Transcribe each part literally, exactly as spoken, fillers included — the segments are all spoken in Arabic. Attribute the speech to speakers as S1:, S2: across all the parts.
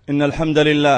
S1: إن الحمد لله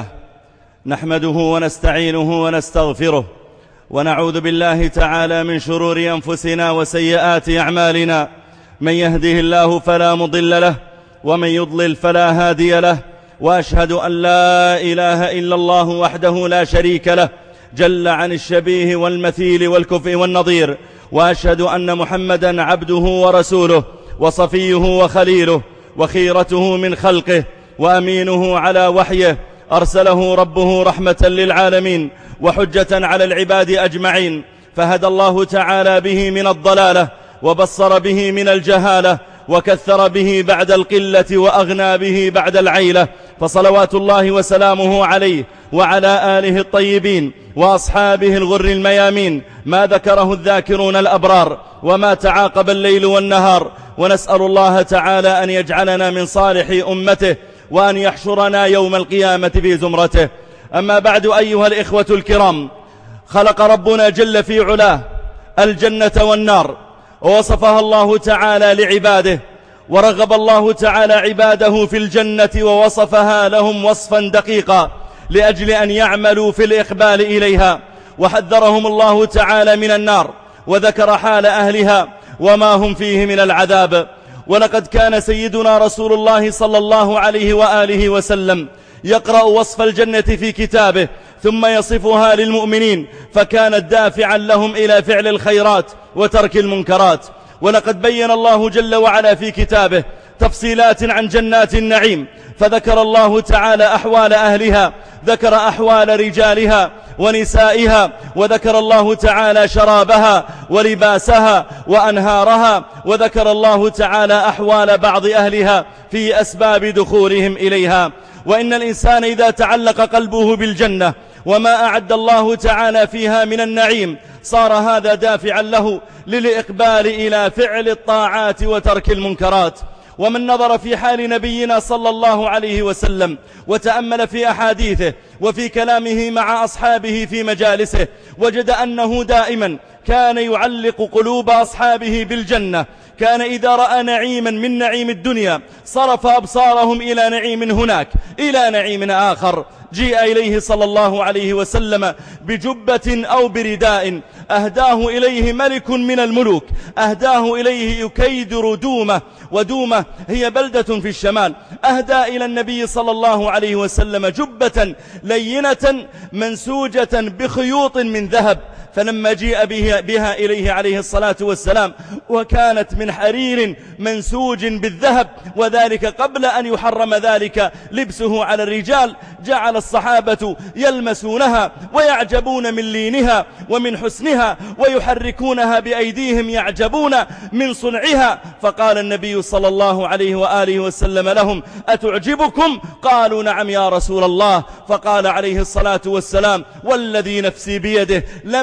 S1: نحمده ونستعينه ونستغفره ونعوذ بالله تعالى من شرور أنفسنا وسيئات أعمالنا. من يهده الله فلا مضل له ومن يضلل فلا هادي له، وأشهد أن لا إله إلا الله وحده لا شريك له جل عن الشبيه والمثيل والكفء والنظير، وأشهد أن محمدا عبده ورسوله وصفيه وخليله وخيرته من خلقه وأمينه على وحيه، أرسله ربه رحمة للعالمين وحجة على العباد أجمعين، فهدى الله تعالى به من الضلالة وبصر به من الجهالة وكثر به بعد القلة وأغنى به بعد العيلة، فصلوات الله وسلامه عليه وعلى آله الطيبين وأصحابه الغر الميامين ما ذكره الذاكرون الأبرار وما تعاقب الليل والنهار. ونسأل الله تعالى أن يجعلنا من صالح أمته وأن يحشرنا يوم القيامة في زمرته. أما بعد أيها الإخوة الكرام، خلق ربنا جل في علاه الجنة والنار ووصفها الله تعالى لعباده، ورغب الله تعالى عباده في الجنة ووصفها لهم وصفا دقيقا لأجل أن يعملوا في الإقبال إليها، وحذرهم الله تعالى من النار وذكر حال أهلها وما هم فيه من العذاب. ولقد كان سيدنا رسول الله صلى الله عليه وآله وسلم يقرأ وصف الجنة في كتابه ثم يصفها للمؤمنين، فكانت دافعا لهم إلى فعل الخيرات وترك المنكرات. ولقد بين الله جل وعلا في كتابه تفصيلات عن جنات النعيم، فذكر الله تعالى أحوال أهلها، ذكر أحوال رجالها ونسائها، وذكر الله تعالى شرابها ولباسها وأنهارها، وذكر الله تعالى أحوال بعض أهلها في أسباب دخولهم إليها. وإن الإنسان إذا تعلق قلبه بالجنة وما أعد الله تعالى فيها من النعيم صار هذا دافعا له للإقبال إلى فعل الطاعات وترك المنكرات. ومن نظر في حال نبينا صلى الله عليه وسلم وتأمل في أحاديثه وفي كلامه مع أصحابه في مجالسه وجد أنه دائما كان يعلق قلوب أصحابه بالجنة. كان إذا رأى نعيما من نعيم الدنيا صرف أبصارهم إلى نعيم هناك، إلى نعيم آخر. جيء إليه صلى الله عليه وسلم بجبة أو برداء أهداه إليه ملك من الملوك، أهداه إليه يكيدر دومة، ودومة هي بلدة في الشمال. أهدى إلى النبي صلى الله عليه وسلم جبة لينة منسوجة بخيوط من ذهب، فلما جيء بها, بها إليه عليه الصلاة والسلام وكانت من حرير منسوج بالذهب، وذلك قبل أن يحرم ذلك لبسه على الرجال، جعل الصحابة يلمسونها ويعجبون من لينها ومن حسنها ويحركونها بأيديهم يعجبون من صنعها. فقال النبي صلى الله عليه وآله وسلم لهم: أتعجبكم؟ قالوا: نعم يا رسول الله. فقال عليه الصلاة والسلام: والذي نفسي بيده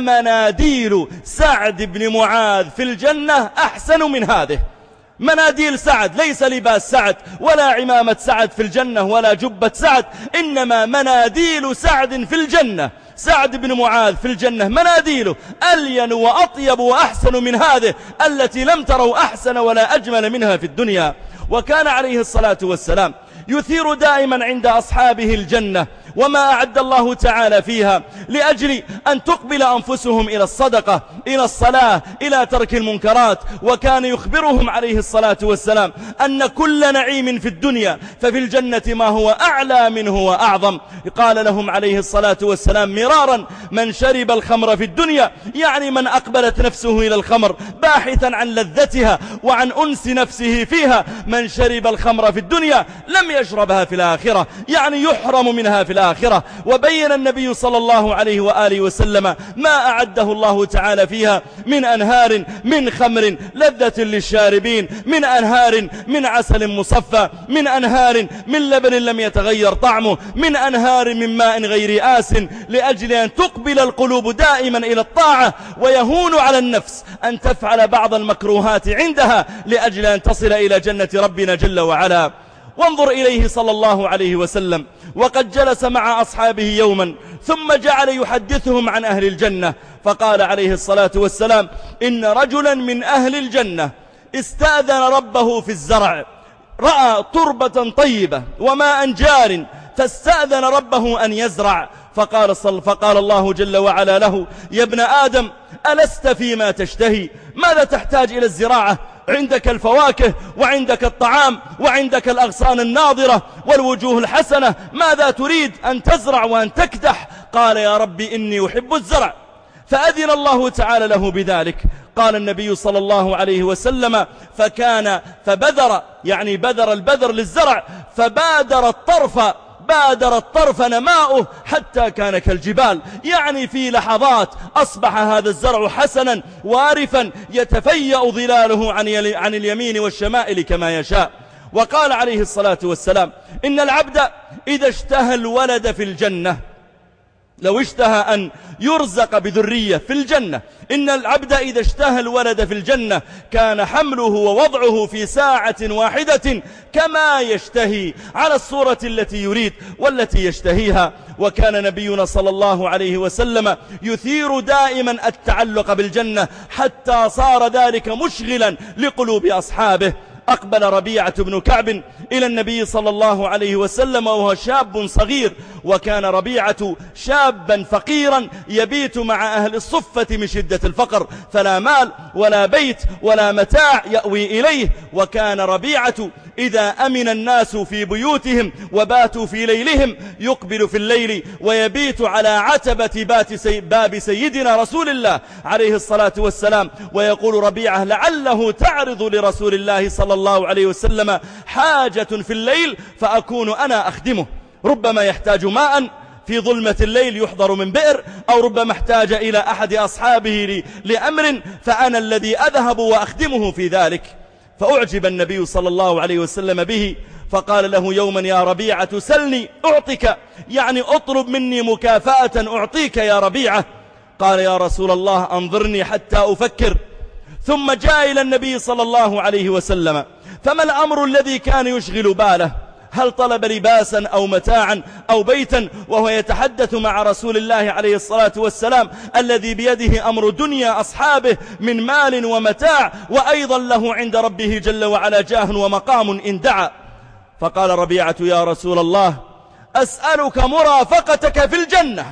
S1: لمناديل سعد بن معاذ في الجنة أحسن من هذه. مناديل سعد، ليس لباس سعد ولا عمامة سعد في الجنة ولا جبة سعد، إنما مناديل سعد في الجنة. سعد بن معاذ في الجنة مناديله ألين وأطيب وأحسن من هذه التي لم تروا أحسن ولا أجمل منها في الدنيا. وكان عليه الصلاة والسلام يثير دائما عند أصحابه الجنة وما أعد الله تعالى فيها لأجل أن تقبل أنفسهم إلى الصدقة، إلى الصلاة، إلى ترك المنكرات. وكان يخبرهم عليه الصلاة والسلام أن كل نعيم في الدنيا ففي الجنة ما هو أعلى منه وأعظم. قال لهم عليه الصلاة والسلام مرارا: من شرب الخمر في الدنيا، يعني من أقبلت نفسه إلى الخمر باحثا عن لذتها وعن أنس نفسه فيها، من شرب الخمر في الدنيا لم يشربها في الآخرة، يعني يحرم منها في الآخرة. وبين النبي صلى الله عليه وآله وسلم ما أعده الله تعالى فيها من أنهار من خمر لذة للشاربين، من أنهار من عسل مصفى، من أنهار من لبن لم يتغير طعمه، من أنهار من ماء غير آس، لأجل أن تقبل القلوب دائما إلى الطاعة، ويهون على النفس أن تفعل بعض المكروهات عندها لأجل أن تصل إلى جنة ربنا جل وعلا. وانظر إليه صلى الله عليه وسلم وقد جلس مع أصحابه يوما ثم جعل يحدثهم عن أهل الجنة، فقال عليه الصلاة والسلام: إن رجلا من أهل الجنة استأذن ربه في الزرع، رأى تربة طيبة وماء جار فاستأذن ربه أن يزرع، فقال, صل فقال الله جل وعلا له: يا ابن آدم ألست فيما تشتهي؟ ماذا تحتاج إلى الزراعة؟ عندك الفواكه وعندك الطعام وعندك الأغصان الناضرة والوجوه الحسنة، ماذا تريد أن تزرع وأن تكدح؟ قال: يا ربي إني أحب الزرع. فأذن الله تعالى له بذلك. قال النبي صلى الله عليه وسلم: فكان فبذر، يعني بذر البذر للزرع، فبادر الطرف بادر الطرف نماؤه حتى كان كالجبال، يعني في لحظات أصبح هذا الزرع حسنا وارفا يتفيأ ظلاله عن اليمين والشمائل كما يشاء. وقال عليه الصلاة والسلام: إن العبد إذا اشتهى الولد في الجنة، لو اشتهى أن يرزق بذرية في الجنة، إن العبد إذا اشتهى الولد في الجنة كان حمله ووضعه في ساعة واحدة كما يشتهي، على الصورة التي يريد والتي يشتهيها. وكان نبينا صلى الله عليه وسلم يثير دائما التعلق بالجنة حتى صار ذلك مشغلا لقلوب أصحابه. أقبل ربيعة بن كعب إلى النبي صلى الله عليه وسلم وهو شاب صغير، وكان ربيعة شابا فقيرا يبيت مع أهل الصفة من شدة الفقر، فلا مال ولا بيت ولا متاع يأوي إليه. وكان ربيعة إذا أمن الناس في بيوتهم وباتوا في ليلهم يقبل في الليل ويبيت على عتبة باب سيدنا رسول الله عليه الصلاة والسلام، ويقول ربيعة: لعله تعرض لرسول الله صلى الله عليه وسلم حاجة في الليل فأكون أنا أخدمه، ربما يحتاج ماء في ظلمة الليل يحضر من بئر، أو ربما احتاج إلى أحد أصحابه لأمر فأنا الذي أذهب وأخدمه في ذلك. فأعجب النبي صلى الله عليه وسلم به، فقال له يوما: يا ربيعة سلني أعطك، يعني أطلب مني مكافأة أعطيك يا ربيعة. قال: يا رسول الله أنظرني حتى أفكر. ثم جاء إلى النبي صلى الله عليه وسلم: فما الأمر الذي كان يشغل باله؟ هل طلب لباسا أو متاعا أو بيتا وهو يتحدث مع رسول الله عليه الصلاة والسلام الذي بيده أمر دنيا أصحابه من مال ومتاع، وأيضا له عند ربه جل وعلا جاه ومقام إن دعا؟ فقال ربيعة: يا رسول الله أسألك مرافقتك في الجنة.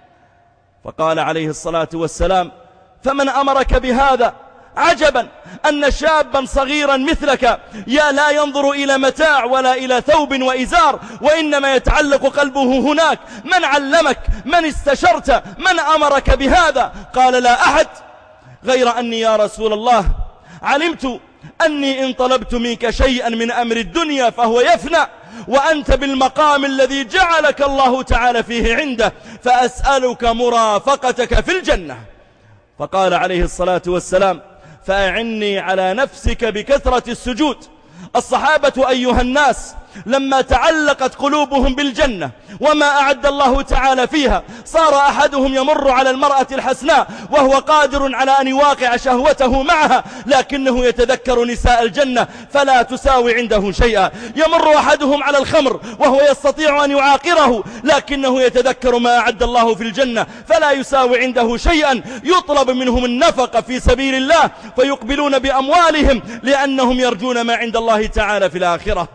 S1: فقال عليه الصلاة والسلام: فمن أمرك بهذا؟ عجبا أن شابا صغيرا مثلك يا لا ينظر إلى متاع ولا إلى ثوب وإزار، وإنما يتعلق قلبه هناك. من علمك؟ من استشرت؟ من أمرك بهذا؟ قال: لا أحد، غير أني يا رسول الله علمت أني إن طلبت منك شيئا من أمر الدنيا فهو يفنى، وأنت بالمقام الذي جعلك الله تعالى فيه عنده، فأسألك مرافقتك في الجنة. فقال عليه الصلاة والسلام: فأعني على نفسك بكثرة السجود. الصحابة أيها الناس لما تعلقت قلوبهم بالجنة وما أعد الله تعالى فيها، صار أحدهم يمر على المرأة الحسناء وهو قادر على أن يواقع شهوته معها، لكنه يتذكر نساء الجنة فلا تساوي عنده شيئا. يمر أحدهم على الخمر وهو يستطيع أن يعاقره، لكنه يتذكر ما أعد الله في الجنة فلا يساوي عنده شيئا. يطلب منهم النفقة في سبيل الله فيقبلون بأموالهم لأنهم يرجون ما عند الله تعالى في الآخرة.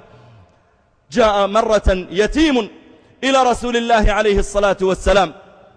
S1: جاء مرة يتيم إلى رسول الله عليه الصلاة والسلام،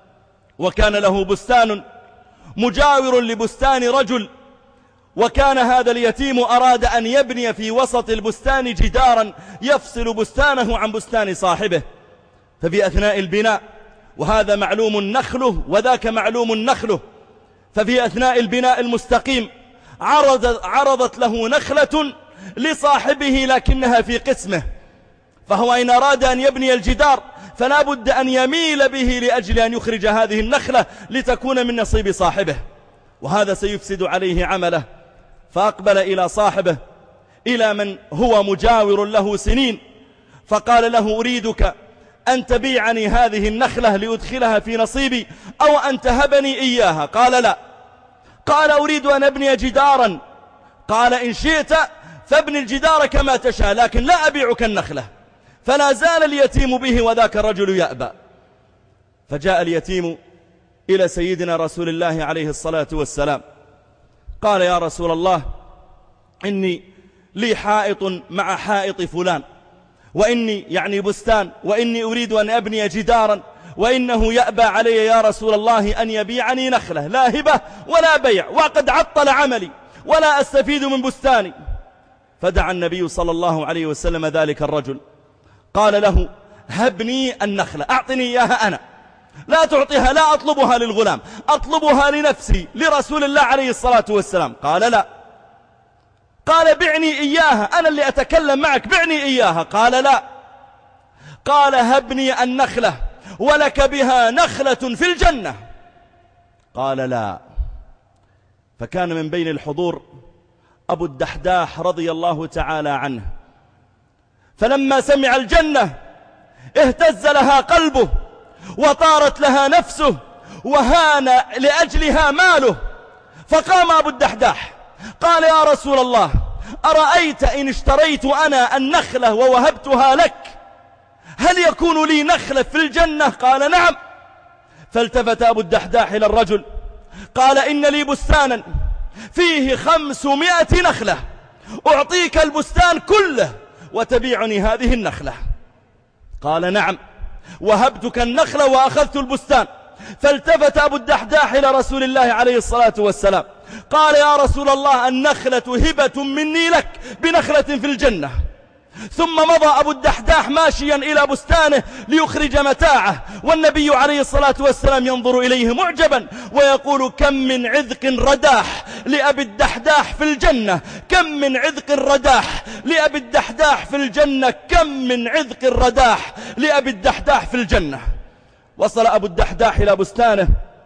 S1: وكان له بستان مجاور لبستان رجل، وكان هذا اليتيم أراد أن يبني في وسط البستان جدارا يفصل بستانه عن بستان صاحبه. ففي أثناء البناء، وهذا معلوم نخله وذاك معلوم نخله، ففي أثناء البناء المستقيم عرض عرضت له نخلة لصاحبه لكنها في قسمه، فهو إن أراد أن يبني الجدار فلا بد أن يميل به لأجل أن يخرج هذه النخلة لتكون من نصيب صاحبه، وهذا سيفسد عليه عمله. فأقبل إلى صاحبه، إلى من هو مجاور له سنين، فقال له: أريدك أن تبيعني هذه النخلة لأدخلها في نصيبي أو أن تهبني إياها؟ قال: لا. قال: أريد أن أبني جدارا. قال: إن شئت فابن الجدار كما تشاء، لكن لا أبيعك النخلة. فلا زال اليتيم به وذاك الرجل يأبى. فجاء اليتيم إلى سيدنا رسول الله عليه الصلاة والسلام، قال: يا رسول الله إني لي حائط مع حائط فلان، وإني يعني بستان، وإني أريد أن أبني جدارا، وإنه يأبى علي يا رسول الله أن يبيعني نخلة، لا هبة ولا بيع، وقد عطل عملي ولا أستفيد من بستاني. فدعا النبي صلى الله عليه وسلم ذلك الرجل، قال له هبني النخلة، أعطني إياها أنا، لا تعطيها، لا أطلبها للغلام، أطلبها لنفسي لرسول الله عليه الصلاة والسلام. قال لا. قال بعني إياها، أنا اللي أتكلم معك، بعني إياها. قال لا. قال هبني النخلة ولك بها نخلة في الجنة. قال لا. فكان من بين الحضور أبو الدحداح رضي الله تعالى عنه، فلما سمع الجنة اهتز لها قلبه وطارت لها نفسه وهان لأجلها ماله. فقام أبو الدحداح قال يا رسول الله أرأيت إن اشتريت أنا النخلة ووهبتها لك هل يكون لي نخلة في الجنة؟ قال نعم. فالتفت أبو الدحداح إلى الرجل قال إن لي بستانا فيه خمسمائة نخلة، أعطيك البستان كله وتبيعني هذه النخلة. قال نعم، وهبتك النخلة وأخذت البستان. فالتفت أبو الدحداح إلى رسول الله عليه الصلاة والسلام قال يا رسول الله النخلة هبة مني لك بنخلة في الجنة. ثم مضى أبو الدحداح ماشيا إلى بستانه ليخرج متاعه، والنبي عليه الصلاة والسلام ينظر إليه معجبا ويقول كم من عذق رداح لأبي الدحداح في الجنة، كم من عذق رداح لأبي الدحداح في الجنة، كم من عذق رداح لأبي الدحداح في الجنة. وصل أبو الدحداح إلى بستانه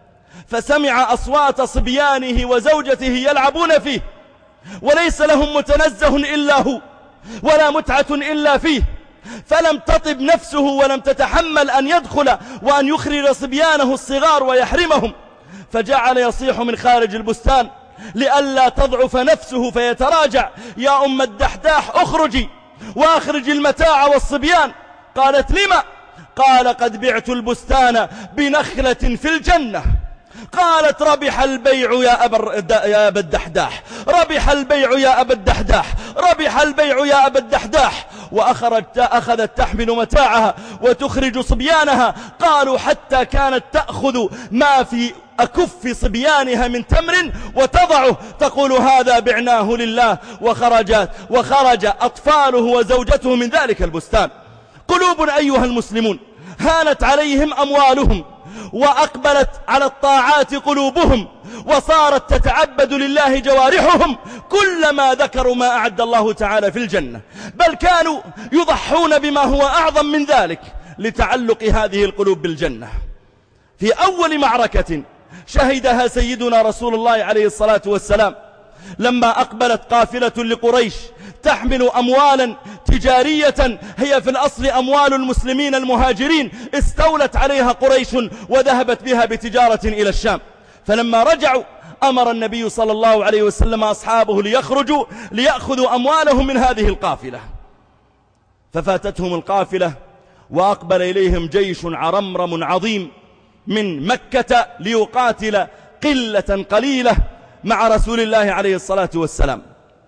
S1: فسمع أصوات صبيانه وزوجته يلعبون فيه، وليس لهم متنزه إلا هو ولا متعة إلا فيه، فلم تطب نفسه ولم تتحمل أن يدخل وأن يخرج صبيانه الصغار ويحرمهم، فجعل يصيح من خارج البستان لئلا تضعف نفسه فيتراجع يا أم الدحداح اخرجي وأخرج المتاع والصبيان. قالت لما؟ قال قد بعت البستان بنخلة في الجنة. قالت ربح البيع يا أبا يا أبا الدحداح، ربح البيع يا أبا الدحداح، ربح البيع يا أبا الدحداح. وأخرجت أخذت تحمل متاعها وتخرج صبيانها، قالوا حتى كانت تأخذ ما في أكف صبيانها من تمر وتضعه تقول هذا بعناه لله، وخرجت وخرج أطفاله وزوجته من ذلك البستان. قلوب أيها المسلمون هانت عليهم أموالهم وأقبلت على الطاعات قلوبهم، وصارت تتعبد لله جوارحهم كلما ذكروا ما أعد الله تعالى في الجنة، بل كانوا يضحون بما هو أعظم من ذلك لتعلق هذه القلوب بالجنة. في أول معركة شهدها سيدنا رسول الله عليه الصلاة والسلام لما أقبلت قافلة لقريش تحمل أموالا تجارية هي في الأصل أموال المسلمين المهاجرين، استولت عليها قريش وذهبت بها بتجارة إلى الشام. فلما رجعوا أمر النبي صلى الله عليه وسلم أصحابه ليخرجوا ليأخذوا أموالهم من هذه القافلة، ففاتتهم القافلة وأقبل إليهم جيش عرمرم عظيم من مكة ليقاتل قلة قليلة مع رسول الله عليه الصلاة والسلام.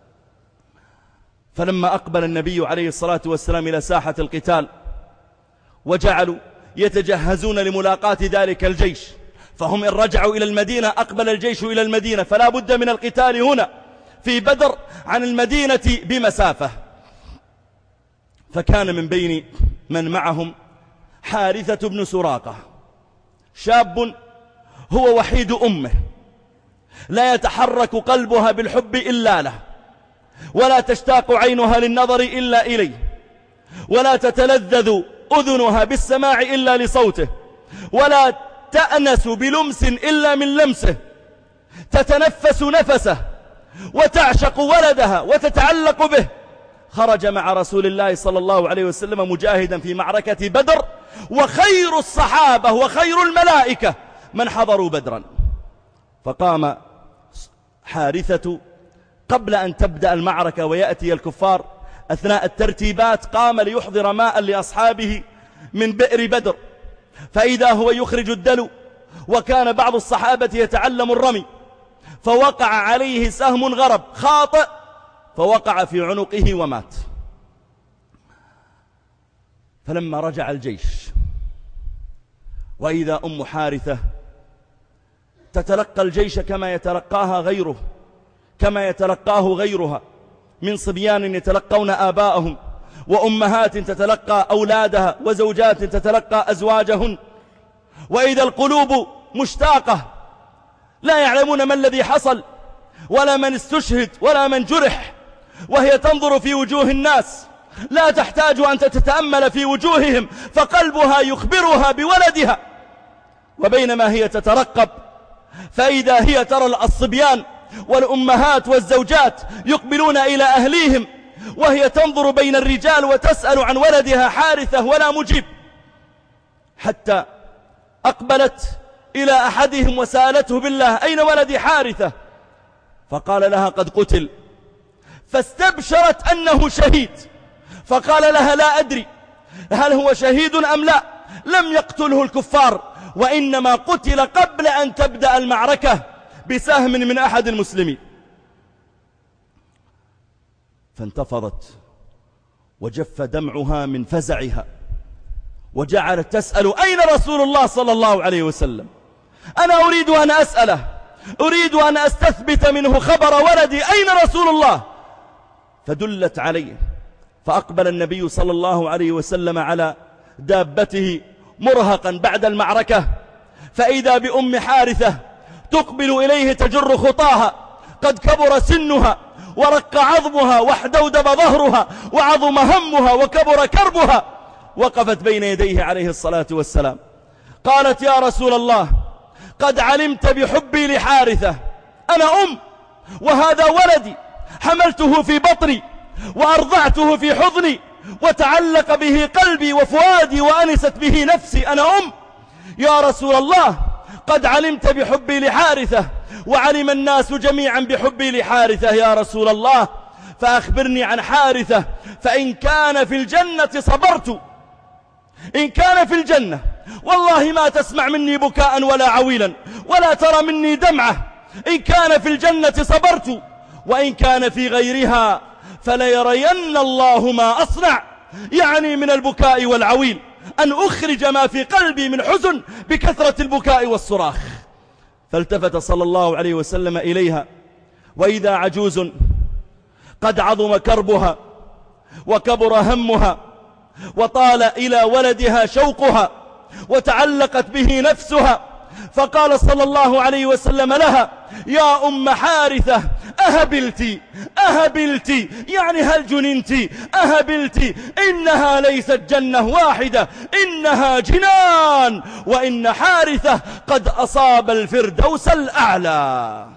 S1: فلما أقبل النبي عليه الصلاة والسلام إلى ساحة القتال وجعلوا يتجهزون لملاقاة ذلك الجيش، فهم إن رجعوا إلى المدينة أقبل الجيش إلى المدينة، فلا بد من القتال هنا في بدر عن المدينة بمسافة. فكان من بين من معهم حارثة بن سراقة، شاب هو وحيد أمه، لا يتحرك قلبها بالحب إلا له، ولا تشتاق عينها للنظر إلا إليه، ولا تتلذذ أذنها بالسماع إلا لصوته، ولا تأنس بلمس إلا من لمسه، تتنفس نفسه وتعشق ولدها وتتعلق به. خرج مع رسول الله صلى الله عليه وسلم مجاهدا في معركة بدر، وخير الصحابة وخير الملائكة من حضروا بدرا. فقام حارثة قبل أن تبدأ المعركة ويأتي الكفار أثناء الترتيبات، قام ليحضر ماء لأصحابه من بئر بدر، فإذا هو يخرج الدلو، وكان بعض الصحابة يتعلم الرمي، فوقع عليه سهم غرب خاطئ فوقع في عنقه ومات. فلما رجع الجيش وإذا أم حارثة تتلقى الجيش كما يتلقاها غيره كما يتلقاه غيرها من صبيان يتلقون آباءهم، وأمهات تتلقى أولادها، وزوجات تتلقى أزواجهن، وإذا القلوب مشتاقة لا يعلمون ما الذي حصل ولا من استشهد ولا من جرح، وهي تنظر في وجوه الناس لا تحتاج أن تتأمل في وجوههم فقلبها يخبرها بولدها، وبينما هي تترقب فإذا هي ترى الصبيان والأمهات والزوجات يقبلون إلى أهليهم، وهي تنظر بين الرجال وتسأل عن ولدها حارثة ولا مجيب، حتى أقبلت إلى أحدهم وسألته بالله أين ولدي حارثة؟ فقال لها قد قتل، فاستبشرت أنه شهيد، فقال لها لا أدري هل هو شهيد أم لا، لم يقتله الكفار وإنما قتل قبل أن تبدأ المعركة بسهم من أحد المسلمين. فانتفضت وجف دمعها من فزعها، وجعلت تسأل أين رسول الله صلى الله عليه وسلم؟ أنا أريد أن أسأله، أريد أن أستثبت منه خبر ولدي، أين رسول الله؟ فدلت عليه، فأقبل النبي صلى الله عليه وسلم على دابته مرهقا بعد المعركة، فإذا بأم حارثة تقبل إليه تجر خطاها، قد كبر سنها ورق عظمها واحدودب ظهرها وعظم همها وكبر كربها، وقفت بين يديه عليه الصلاة والسلام قالت يا رسول الله قد علمت بحبي لحارثة، أنا أم وهذا ولدي، حملته في بطني وأرضعته في حضني وتعلق به قلبي وفؤادي وأنست به نفسي، أنا أم يا رسول الله قد علمت بحبي لحارثة وعلم الناس جميعا بحبي لحارثة يا رسول الله، فأخبرني عن حارثة، فإن كان في الجنة صبرت، إن كان في الجنة والله ما تسمع مني بكاء ولا عويلا ولا ترى مني دمعة، إن كان في الجنة صبرت، وإن كان في غيرها فليرين الله ما أصنع، يعني من البكاء والعويل أن أخرج ما في قلبي من حزن بكثرة البكاء والصراخ. فالتفت صلى الله عليه وسلم إليها وإذا عجوز قد عظم كربها وكبر همها وطال إلى ولدها شوقها وتعلقت به نفسها، فقال صلى الله عليه وسلم لها يا أم حارثة أهبلتي أهبلتي، يعني هل جننتي؟ أهبلتي، إنها ليست جنة واحدة، إنها جنان، وإن حارثة قد أصاب الفردوس الأعلى.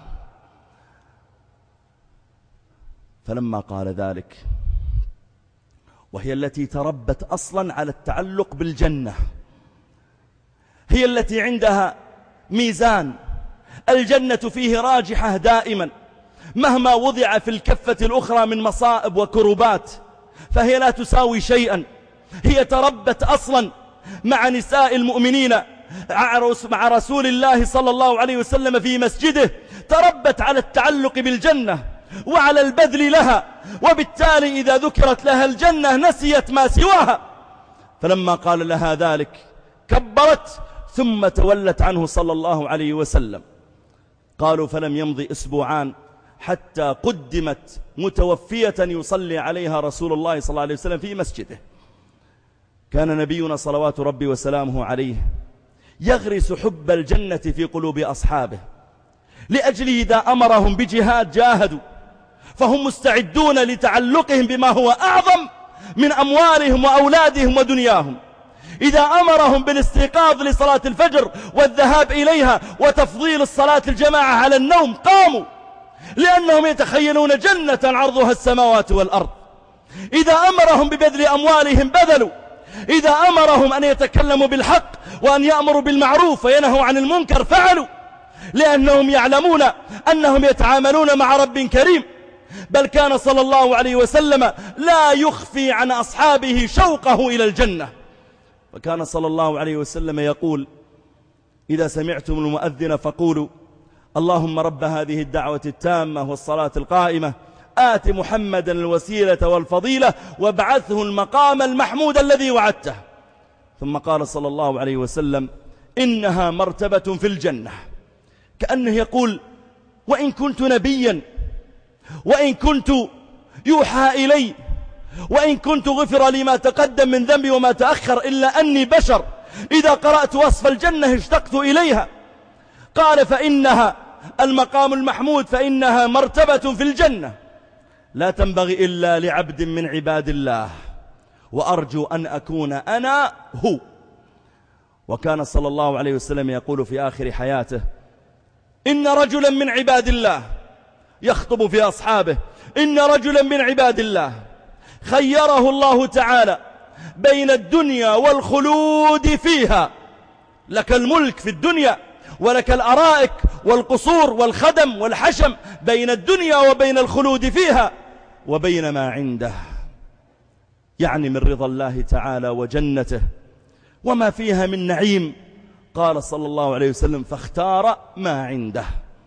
S1: فلما قال ذلك وهي التي تربت أصلا على التعلق بالجنة، هي التي عندها ميزان الجنة فيه راجحة دائما مهما وضع في الكفة الأخرى من مصائب وكربات، فهي لا تساوي شيئا. هي تربت أصلا مع نساء المؤمنين مع رسول الله صلى الله عليه وسلم في مسجده، تربت على التعلق بالجنة وعلى البذل لها، وبالتالي إذا ذكرت لها الجنة نسيت ما سواها. فلما قال لها ذلك كبرت ثم تولت عنه صلى الله عليه وسلم. قالوا فلم يمضي أسبوعان حتى قدمت متوفية يصلي عليها رسول الله صلى الله عليه وسلم في مسجده. كان نبينا صلوات ربي وسلامه عليه يغرس حب الجنة في قلوب أصحابه، لأجله إذا أمرهم بجهاد جاهدوا، فهم مستعدون لتعلقهم بما هو أعظم من أموالهم وأولادهم ودنياهم. إذا أمرهم بالاستيقاظ لصلاة الفجر والذهاب إليها وتفضيل الصلاة الجماعة على النوم قاموا، لأنهم يتخيلون جنة عرضها السماوات والأرض. إذا أمرهم ببذل أموالهم بذلوا، إذا أمرهم أن يتكلموا بالحق وأن يأمروا بالمعروف وينهوا عن المنكر فعلوا، لأنهم يعلمون أنهم يتعاملون مع رب كريم. بل كان صلى الله عليه وسلم لا يخفي عن أصحابه شوقه إلى الجنة، وكان صلى الله عليه وسلم يقول إذا سمعتم المؤذن فقولوا اللهم رب هذه الدعوة التامة والصلاة القائمة آت محمدا الوسيلة والفضيلة وابعثه المقام المحمود الذي وعدته. ثم قال صلى الله عليه وسلم إنها مرتبة في الجنة. كأنه يقول وإن كنت نبيا، وإن كنت يوحى إلي، وإن كنت غفر لي ما تقدم من ذنبي وما تأخر، إلا أني بشر إذا قرأت وصف الجنة اشتقت إليها. قال فإنها المقام المحمود، فإنها مرتبة في الجنة لا تنبغي إلا لعبد من عباد الله، وأرجو أن أكون أنا هو. وكان صلى الله عليه وسلم يقول في آخر حياته إن رجلا من عباد الله، يخطب في أصحابه، إن رجلا من عباد الله خيره الله تعالى بين الدنيا والخلود فيها، لك الملك في الدنيا ولك الأرائك والقصور والخدم والحشم، بين الدنيا وبين الخلود فيها وبين ما عنده، يعني من رضا الله تعالى وجنته وما فيها من نعيم. قال صلى الله عليه وسلم فاختار ما عنده.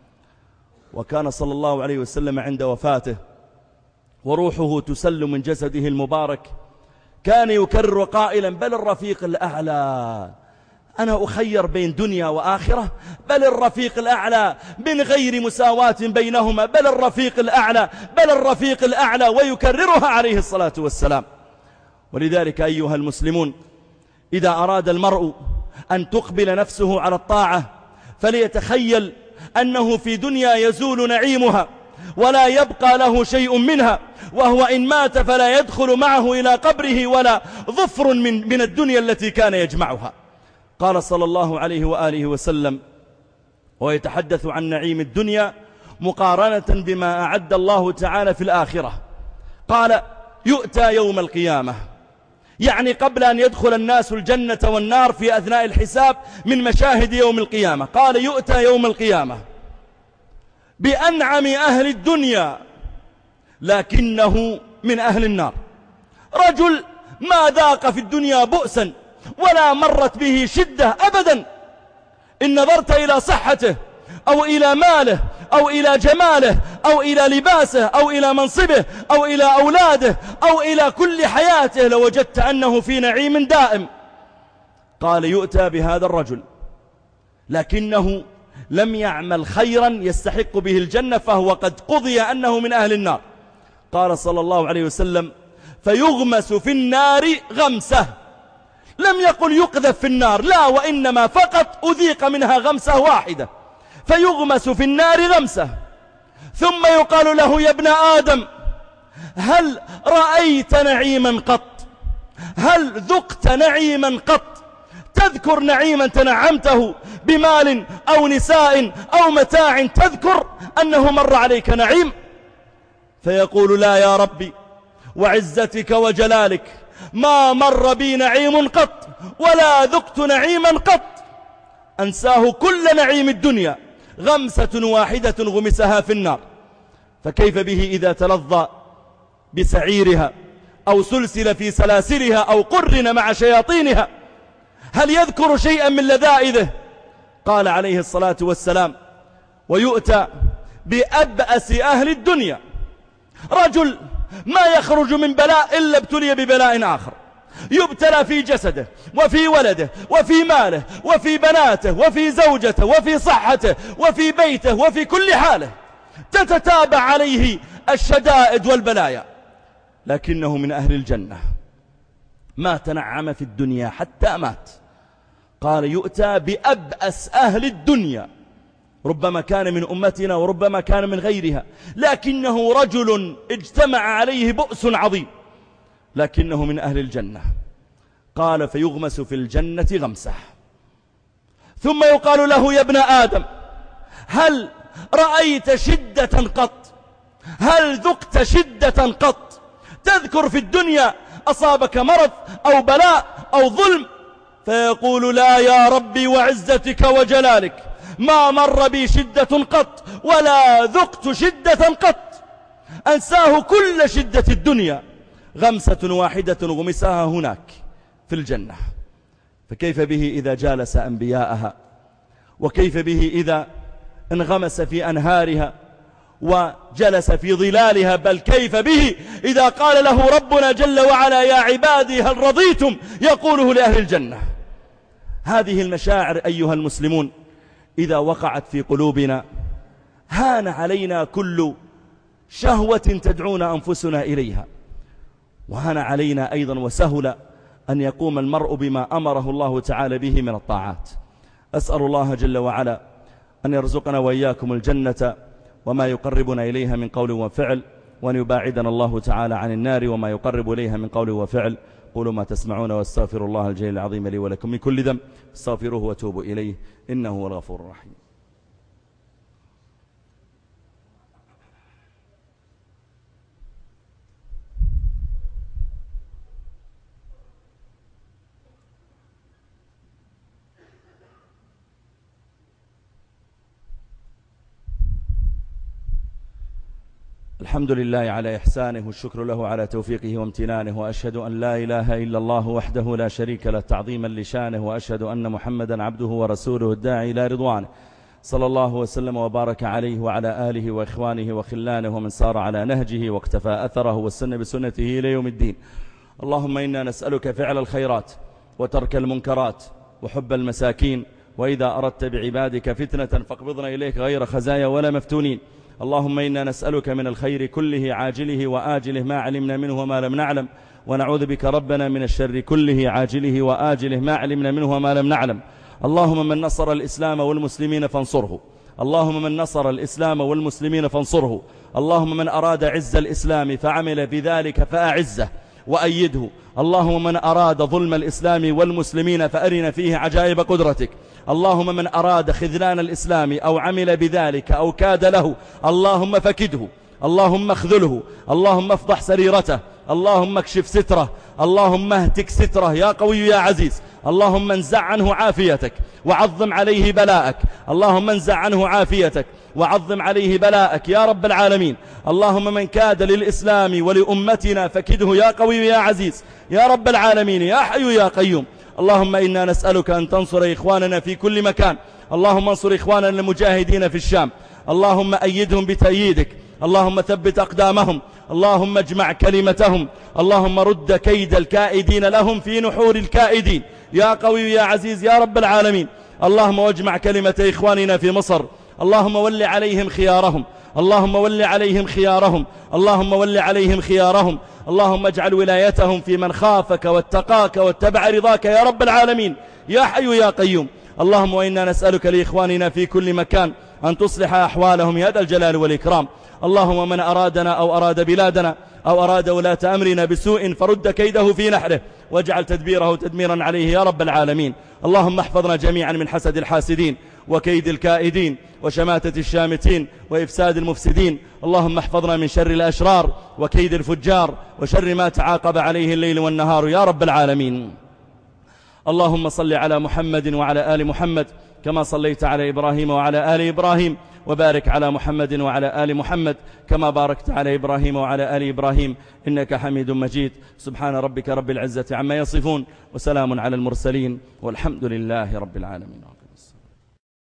S1: وكان صلى الله عليه وسلم عند وفاته وروحه تسل من جسده المبارك كان يكرر قائلا بل الرفيق الأعلى، أنا أخير بين دنيا وآخرة، بل الرفيق الأعلى من غير مساواة بينهما، بل الرفيق الأعلى، بل الرفيق الأعلى، ويكررها عليه الصلاة والسلام. ولذلك أيها المسلمون، إذا أراد المرء أن تقبل نفسه على الطاعة فليتخيل أنه في دنيا يزول نعيمها ولا يبقى له شيء منها، وهو إن مات فلا يدخل معه إلى قبره ولا ظفر من, من الدنيا التي كان يجمعها. قال صلى الله عليه وآله وسلم ويتحدث عن نعيم الدنيا مقارنة بما أعد الله تعالى في الآخرة، قال يؤتى يوم القيامة، يعني قبل أن يدخل الناس الجنة والنار في أثناء الحساب من مشاهد يوم القيامة، قال يؤتى يوم القيامة بأنعم أهل الدنيا لكنه من أهل النار، رجل ما ذاق في الدنيا بؤسا ولا مرت به شدة أبدا، إن نظرت إلى صحته أو إلى ماله أو إلى جماله أو إلى لباسه أو إلى منصبه أو إلى أولاده أو إلى كل حياته لوجدت أنه في نعيم دائم. قال يؤتى بهذا الرجل لكنه لم يعمل خيرا يستحق به الجنة، فهو قد قضي أنه من أهل النار. قال صلى الله عليه وسلم فيغمس في النار غمسة، لم يقل يقذف في النار، لا، وإنما فقط أذيق منها غمسة واحدة، فيغمس في النار غمسة، ثم يقال له يا ابن آدم هل رأيت نعيما قط؟ هل ذقت نعيما قط؟ تذكر نعيما تنعمته بمال أو نساء أو متاع، تذكر أنه مر عليك نعيم؟ فيقول لا يا ربي وعزتك وجلالك ما مر بي نعيم قط ولا ذقت نعيما قط. أنساه كل نعيم الدنيا، غمسة واحدة غمسها في النار. فكيف به إذا تلظى بسعيرها أو سلسل في سلاسلها أو قرن مع شياطينها؟ هل يذكر شيئا من لذائذه؟ قال عليه الصلاة والسلام ويؤتى بأبأس أهل الدنيا، رجل ما يخرج من بلاء إلا ابتلي ببلاء آخر، يبتلى في جسده وفي ولده وفي ماله وفي بناته وفي زوجته وفي صحته وفي بيته وفي كل حاله، تتتابع عليه الشدائد والبلايا، لكنه من أهل الجنة، ما تنعم في الدنيا حتى مات. قال يؤتى بأبأس أهل الدنيا، ربما كان من أمتنا وربما كان من غيرها، لكنه رجل اجتمع عليه بؤس عظيم، لكنه من أهل الجنة. قال فيغمس في الجنة غمسة، ثم يقال له يا ابن آدم هل رأيت شدة قط؟ هل ذقت شدة قط؟ تذكر في الدنيا أصابك مرض أو بلاء أو ظلم؟ فيقول لا يا ربي وعزتك وجلالك ما مر بي شدة قط ولا ذقت شدة قط. أنساه كل شدة الدنيا، غمسة واحدة غمسها هناك في الجنة. فكيف به إذا جالس أنبياءها، وكيف به إذا انغمس في أنهارها، وجلس في ظلالها، بل كيف به إذا قال له ربنا جل وعلا يا عبادي هل رضيتم يقوله لأهل الجنة. هذه المشاعر أيها المسلمون إذا وقعت في قلوبنا هان علينا كل شهوة تدعونا أنفسنا إليها، وهان علينا أيضا وسهل أن يقوم المرء بما أمره الله تعالى به من الطاعات. أسأل الله جل وعلا أن يرزقنا وإياكم الجنة وما يقربنا إليها من قول وفعل، وأن يباعدنا الله تعالى عن النار وما يقرب إليها من قول وفعل. قولوا ما تسمعون واستغفر الله الجليل العظيم لي ولكم من كل ذنب استغفروه وتوبوا إليه إنه هو الغفور الرحيم. الحمد لله على إحسانه، والشكر له على توفيقه وامتنانه، وأشهد أن لا إله إلا الله وحده لا شريك له تعظيما لشانه، وأشهد أن محمدا عبده ورسوله الداعي إلى رضوانه، صلى الله وسلم وبارك عليه وعلى آله وإخوانه وخلانه ومن سار على نهجه واقتفى أثره والسنة بسنته إلى يوم الدين. اللهم إنا نسألك فعل الخيرات وترك المنكرات وحب المساكين، وإذا أردت بعبادك فتنة فاقبضنا إليك غير خزايا ولا مفتونين. اللهم إنا نسألك من الخير كله عاجله وآجله ما علمنا منه وما لم نعلم، ونعوذ بك ربنا من الشر كله عاجله وآجله ما علمنا منه وما لم نعلم. اللهم من نصر الإسلام والمسلمين فانصره، اللهم من نصر الإسلام والمسلمين فانصره، اللهم من أراد عز الإسلام فعمل بذلك فأعزه وأيده، اللهم من أراد ظلم الإسلام والمسلمين فأرنا فيه عجائب قدرتك، اللهم من أراد خذلان الإسلام أو عمل بذلك أو كاد له اللهم فكده، اللهم اخذله، اللهم افضح سريرته، اللهم اكشف ستره، اللهم اهتك ستره يا قوي يا عزيز، اللهم انزع عنه عافيتك وعظم عليه بلاءك، اللهم انزع عنه عافيتك وعظم عليه بلاءك يا رب العالمين. اللهم من كاد للإسلام ولأمتنا فكده يا قوي يا عزيز يا رب العالمين يا حي يا قيوم. اللهم إنا نسألك أن تنصر إخواننا في كل مكان، اللهم انصر إخواننا المجاهدين في الشام، اللهم أيدهم بتأييدك، اللهم ثبت أقدامهم، اللهم اجمع كلمتهم، اللهم رد كيد الكائدين لهم في نحور الكائدين يا قوي يا عزيز يا رب العالمين. اللهم واجمع كلمة إخواننا في مصر، اللهم ول عليهم خيارهم، اللهم ول عليهم خيارهم، اللهم ول عليهم خيارهم، اللهم اجعل ولايتهم في من خافك واتقاك واتبع رضاك يا رب العالمين يا حي يا قيوم. اللهم وإنا نسألك لإخواننا في كل مكان أن تصلح أحوالهم يا ذا الجلال والإكرام. اللهم من أرادنا أو أراد بلادنا أو أراد ولاة أمرنا بسوء فرد كيده في نحره واجعل تدبيره تدميرا عليه يا رب العالمين. اللهم احفظنا جميعا من حسد الحاسدين وكيد الكائدين وشماتة الشامتين وإفساد المفسدين. اللهم احفظنا من شر الأشرار وكيد الفجار وشر ما تعاقب عليه الليل والنهار يا رب العالمين. اللهم صل على محمد وعلى آل محمد كما صليت على إبراهيم وعلى آل إبراهيم، وبارك على محمد وعلى آل محمد كما باركت على إبراهيم وعلى آل إبراهيم إنك حميد مجيد. سبحان ربك رب العزة عما يصفون، وسلام على المرسلين، والحمد لله رب العالمين.